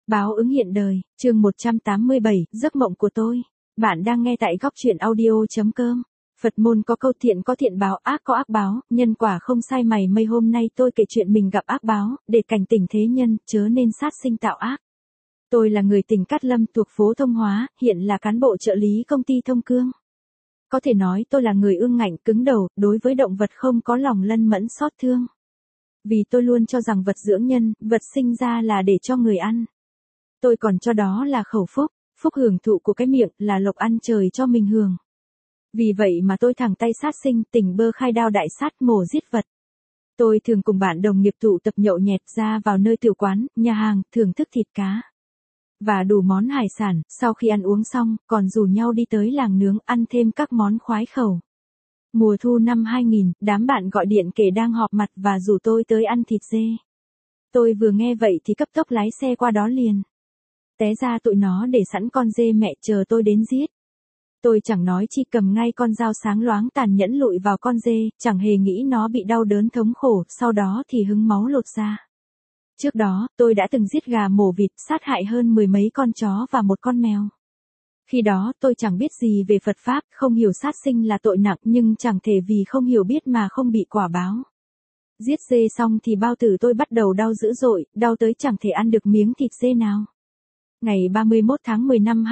Báo ứng hiện đời, chương 187, giấc mộng của tôi. Bạn đang nghe tại góc truyện audio.com. Phật môn có câu thiện có thiện báo, ác có ác báo, nhân quả không sai mày mây. Hôm nay tôi kể chuyện mình gặp ác báo, để cảnh tỉnh thế nhân, chớ nên sát sinh tạo ác. Tôi là người tỉnh Cát Lâm thuộc phố Thông Hóa, hiện là cán bộ trợ lý công ty Thông Cương. Có thể nói tôi là người ương ngạnh cứng đầu, đối với động vật không có lòng lân mẫn xót thương. Vì tôi luôn cho rằng vật dưỡng nhân, vật sinh ra là để cho người ăn. Tôi còn cho đó là khẩu phúc, phúc hưởng thụ của cái miệng là lộc ăn trời cho mình hưởng. Vì vậy mà tôi thẳng tay sát sinh, tỉnh bơ khai đao đại sát mổ giết vật. Tôi thường cùng bạn đồng nghiệp tụ tập nhậu nhẹt ra vào nơi tiểu quán, nhà hàng, thưởng thức thịt cá và đủ món hải sản, sau khi ăn uống xong, còn rủ nhau đi tới làng nướng ăn thêm các món khoái khẩu. Mùa thu năm 2000, đám bạn gọi điện kể đang họp mặt và rủ tôi tới ăn thịt dê. Tôi vừa nghe vậy thì cấp tốc lái xe qua đó liền. Té ra tụi nó để sẵn con dê mẹ chờ tôi đến giết. Tôi chẳng nói chi cầm ngay con dao sáng loáng tàn nhẫn lụi vào con dê, chẳng hề nghĩ nó bị đau đớn thống khổ, sau đó thì hứng máu lột ra. Trước đó, tôi đã từng giết gà mổ vịt, sát hại hơn 10 mấy con chó và một con mèo. Khi đó tôi chẳng biết gì về Phật Pháp, không hiểu sát sinh là tội nặng nhưng chẳng thể vì không hiểu biết mà không bị quả báo. Giết dê xong thì bao tử tôi bắt đầu đau dữ dội, đau tới chẳng thể ăn được miếng thịt dê nào. Ngày 31 tháng 10 năm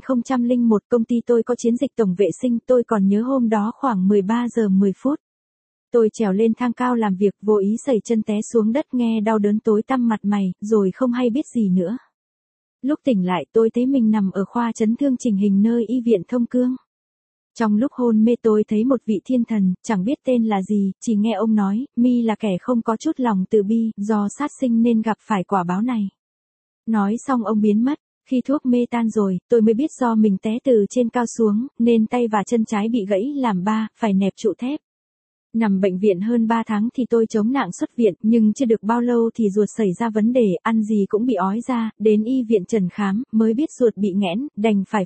2001 công ty tôi có chiến dịch tổng vệ sinh, tôi còn nhớ hôm đó khoảng 13 giờ 10 phút. Tôi trèo lên thang cao làm việc, vô ý sẩy chân té xuống đất nghe đau đớn tối tăm mặt mày, rồi không hay biết gì nữa. Lúc tỉnh lại tôi thấy mình nằm ở khoa chấn thương chỉnh hình nơi y viện Thông Cương. Trong lúc hôn mê tôi thấy một vị thiên thần, chẳng biết tên là gì, chỉ nghe ông nói, mi là kẻ không có chút lòng từ bi, do sát sinh nên gặp phải quả báo này. Nói xong ông biến mất, khi thuốc mê tan rồi, tôi mới biết do mình té từ trên cao xuống, nên tay và chân trái bị gãy làm ba, phải nẹp trụ thép. Nằm bệnh viện hơn 3 tháng thì tôi chống nạng xuất viện, nhưng chưa được bao lâu thì ruột xảy ra vấn đề, ăn gì cũng bị ói ra, đến y viện trần khám, mới biết ruột bị nghẽn, đành phải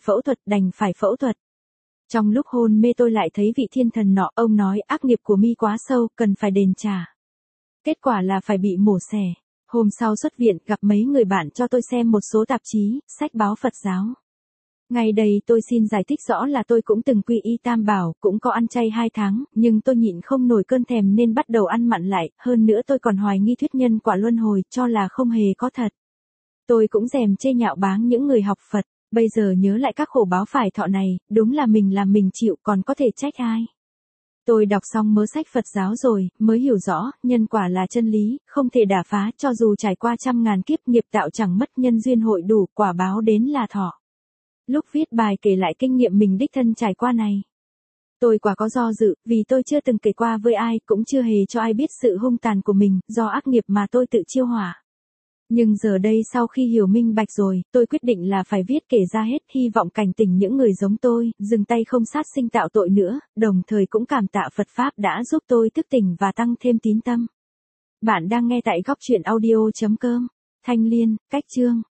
phẫu thuật. Trong lúc hôn mê tôi lại thấy vị thiên thần nọ, ông nói ác nghiệp của mi quá sâu, cần phải đền trả. Kết quả là phải bị mổ xẻ. Hôm sau xuất viện, gặp mấy người bạn cho tôi xem một số tạp chí, sách báo Phật giáo. Ngay đây tôi xin giải thích rõ là tôi cũng từng quy y Tam Bảo, cũng có ăn chay 2 tháng, nhưng tôi nhịn không nổi cơn thèm nên bắt đầu ăn mặn lại, hơn nữa tôi còn hoài nghi thuyết nhân quả luân hồi, cho là không hề có thật. Tôi cũng dèm chê nhạo báng những người học Phật, bây giờ nhớ lại các khổ báo phải thọ này, đúng là mình làm mình chịu còn có thể trách ai. Tôi đọc xong mớ sách Phật giáo rồi, mới hiểu rõ, nhân quả là chân lý, không thể đả phá, cho dù trải qua trăm ngàn kiếp nghiệp tạo chẳng mất nhân duyên hội đủ, quả báo đến là thọ. Lúc viết bài kể lại kinh nghiệm mình đích thân trải qua này, tôi quả có do dự, vì tôi chưa từng kể qua với ai, cũng chưa hề cho ai biết sự hung tàn của mình, do ác nghiệp mà tôi tự chiêu hỏa. Nhưng giờ đây sau khi hiểu minh bạch rồi, tôi quyết định là phải viết kể ra hết, hy vọng cảnh tỉnh những người giống tôi, dừng tay không sát sinh tạo tội nữa, đồng thời cũng cảm tạ Phật Pháp đã giúp tôi thức tỉnh và tăng thêm tín tâm. Bạn đang nghe tại góc truyện audio.com. Thanh Liên, Cách Chương.